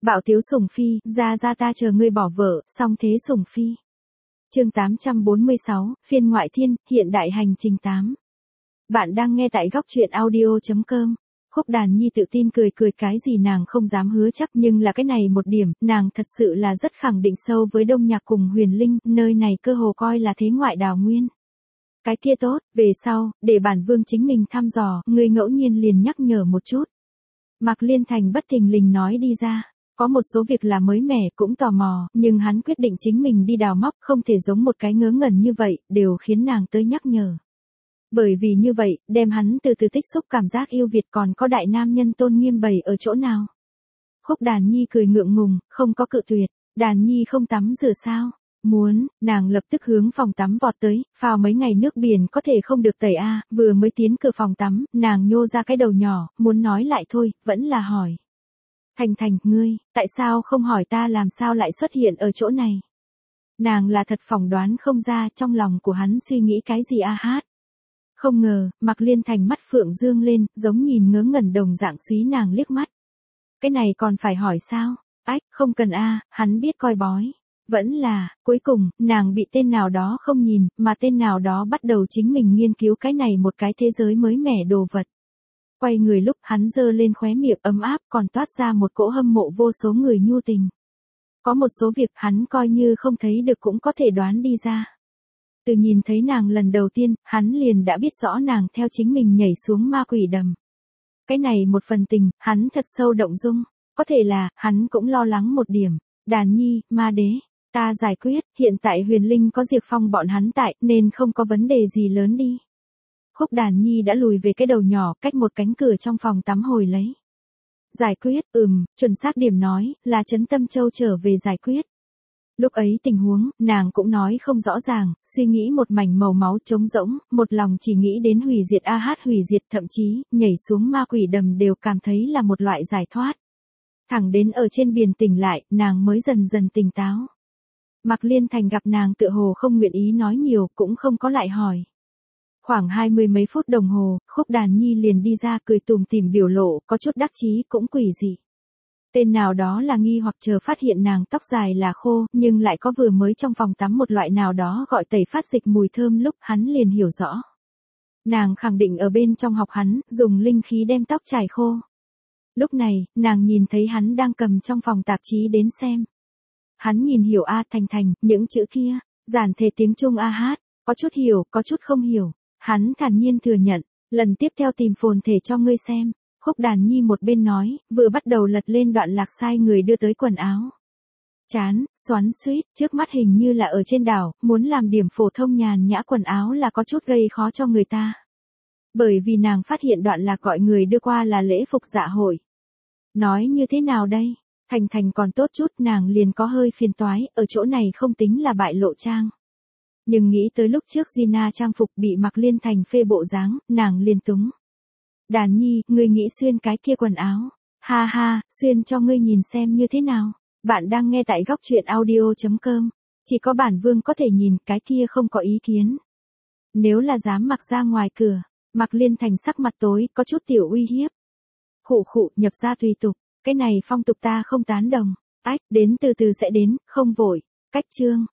Bạo tiếu sủng phi, ra ta chờ ngươi bỏ vợ, xong thế sủng phi. Chương 846, phiên ngoại thiên, hiện đại hành trình 8. Bạn đang nghe tại góc truyện audio.com. Khúc Đàn Nhi tự tin cười cái gì nàng không dám hứa chắc, nhưng là cái này một điểm, nàng thật sự là rất khẳng định sâu với Đông Nhạc cùng Huyền Linh, nơi này cơ hồ coi là thế ngoại đào nguyên. Cái kia tốt, về sau, để bản vương chính mình thăm dò, ngươi ngẫu nhiên liền nhắc nhở một chút. Mạc Liên Thành bất thình lình nói đi ra. Có một số việc là mới mẻ, cũng tò mò, nhưng hắn quyết định chính mình đi đào móc, không thể giống một cái ngớ ngẩn như vậy, đều khiến nàng tới nhắc nhở. Bởi vì như vậy, đem hắn từ từ tích xúc cảm giác yêu Việt còn có đại nam nhân tôn nghiêm bày ở chỗ nào. Khúc Đàn Nhi cười ngượng ngùng, không có cự tuyệt. Đàn Nhi không tắm rửa sao? Muốn, nàng lập tức hướng phòng tắm vọt tới, phao mấy ngày nước biển có thể không được tẩy a. Vừa mới tiến cửa phòng tắm, nàng nhô ra cái đầu nhỏ, muốn nói lại thôi, vẫn là hỏi. Thành, ngươi, tại sao không hỏi ta làm sao lại xuất hiện ở chỗ này? Nàng là thật phỏng đoán không ra trong lòng của hắn suy nghĩ cái gì a hát. Không ngờ, Mạc Liên Thành mắt phượng dương lên, giống nhìn ngớ ngẩn đồng dạng súy nàng liếc mắt. Cái này còn phải hỏi sao? Ách, không cần a, hắn biết coi bói. Vẫn là, cuối cùng, nàng bị tên nào đó không nhìn, mà tên nào đó bắt đầu chính mình nghiên cứu cái này một cái thế giới mới mẻ đồ vật. Quay người lúc hắn giơ lên khóe miệng ấm áp còn toát ra một cỗ hâm mộ vô số người nhu tình. Có một số việc hắn coi như không thấy được cũng có thể đoán đi ra. Từ nhìn thấy nàng lần đầu tiên, hắn liền đã biết rõ nàng theo chính mình nhảy xuống ma quỷ đầm. Cái này một phần tình, hắn thật sâu động dung. Có thể là, hắn cũng lo lắng một điểm. Đàn Nhi, ma đế, ta giải quyết, hiện tại Huyền Linh có Diệp Phong bọn hắn tại, nên không có vấn đề gì lớn đi. Khúc Đàn Nhi đã lùi về cái đầu nhỏ cách một cánh cửa trong phòng tắm hồi lấy. Giải quyết, chuẩn xác điểm nói, là Trấn Tâm Châu trở về giải quyết. Lúc ấy tình huống, nàng cũng nói không rõ ràng, suy nghĩ một mảnh màu máu trống rỗng, một lòng chỉ nghĩ đến hủy diệt hủy diệt, thậm chí, nhảy xuống ma quỷ đầm đều cảm thấy là một loại giải thoát. Thẳng đến ở trên biển tỉnh lại, nàng mới dần dần tỉnh táo. Mạc Liên Thành gặp nàng tựa hồ không nguyện ý nói nhiều, cũng không có lại hỏi. Khoảng 20 mấy phút đồng hồ, Khúc Đàn Nhi liền đi ra cười tủm tỉm biểu lộ, có chút đắc chí cũng quỷ dị. Tên nào đó là nghi hoặc chờ phát hiện nàng tóc dài là khô, nhưng lại có vừa mới trong phòng tắm một loại nào đó gọi tẩy phát dịch mùi thơm lúc hắn liền hiểu rõ. Nàng khẳng định ở bên trong học hắn, dùng linh khí đem tóc chải khô. Lúc này, nàng nhìn thấy hắn đang cầm trong phòng tạp chí đến xem. Hắn nhìn hiểu Thành, những chữ kia, giản thể tiếng Trung hát, có chút hiểu, có chút không hiểu. Hắn thản nhiên thừa nhận, lần tiếp theo tìm phồn thể cho ngươi xem. Khúc Đàn Nhi một bên nói, vừa bắt đầu lật lên đoạn lạc sai người đưa tới quần áo. Chán, xoắn xuýt, trước mắt hình như là ở trên đảo, muốn làm điểm phổ thông nhàn nhã quần áo là có chút gây khó cho người ta. Bởi vì nàng phát hiện đoạn lạc gọi người đưa qua là lễ phục dạ hội. Nói như thế nào đây? Thành còn tốt chút, nàng liền có hơi phiền toái, ở chỗ này không tính là bại lộ trang. Nhưng nghĩ tới lúc trước Gina trang phục bị Mạc Liên Thành phê bộ dáng, nàng liền túng. Đàn Nhi, ngươi nghĩ xuyên cái kia quần áo. Ha, xuyên cho ngươi nhìn xem như thế nào. Bạn đang nghe tại góc truyện audio.com. Chỉ có bản vương có thể nhìn, cái kia không có ý kiến. Nếu là dám mặc ra ngoài cửa, Mạc Liên Thành sắc mặt tối, có chút tiểu uy hiếp. Khụ, nhập ra tùy tục, cái này phong tục ta không tán đồng. Ách, đến từ từ sẽ đến, không vội. Cách chương.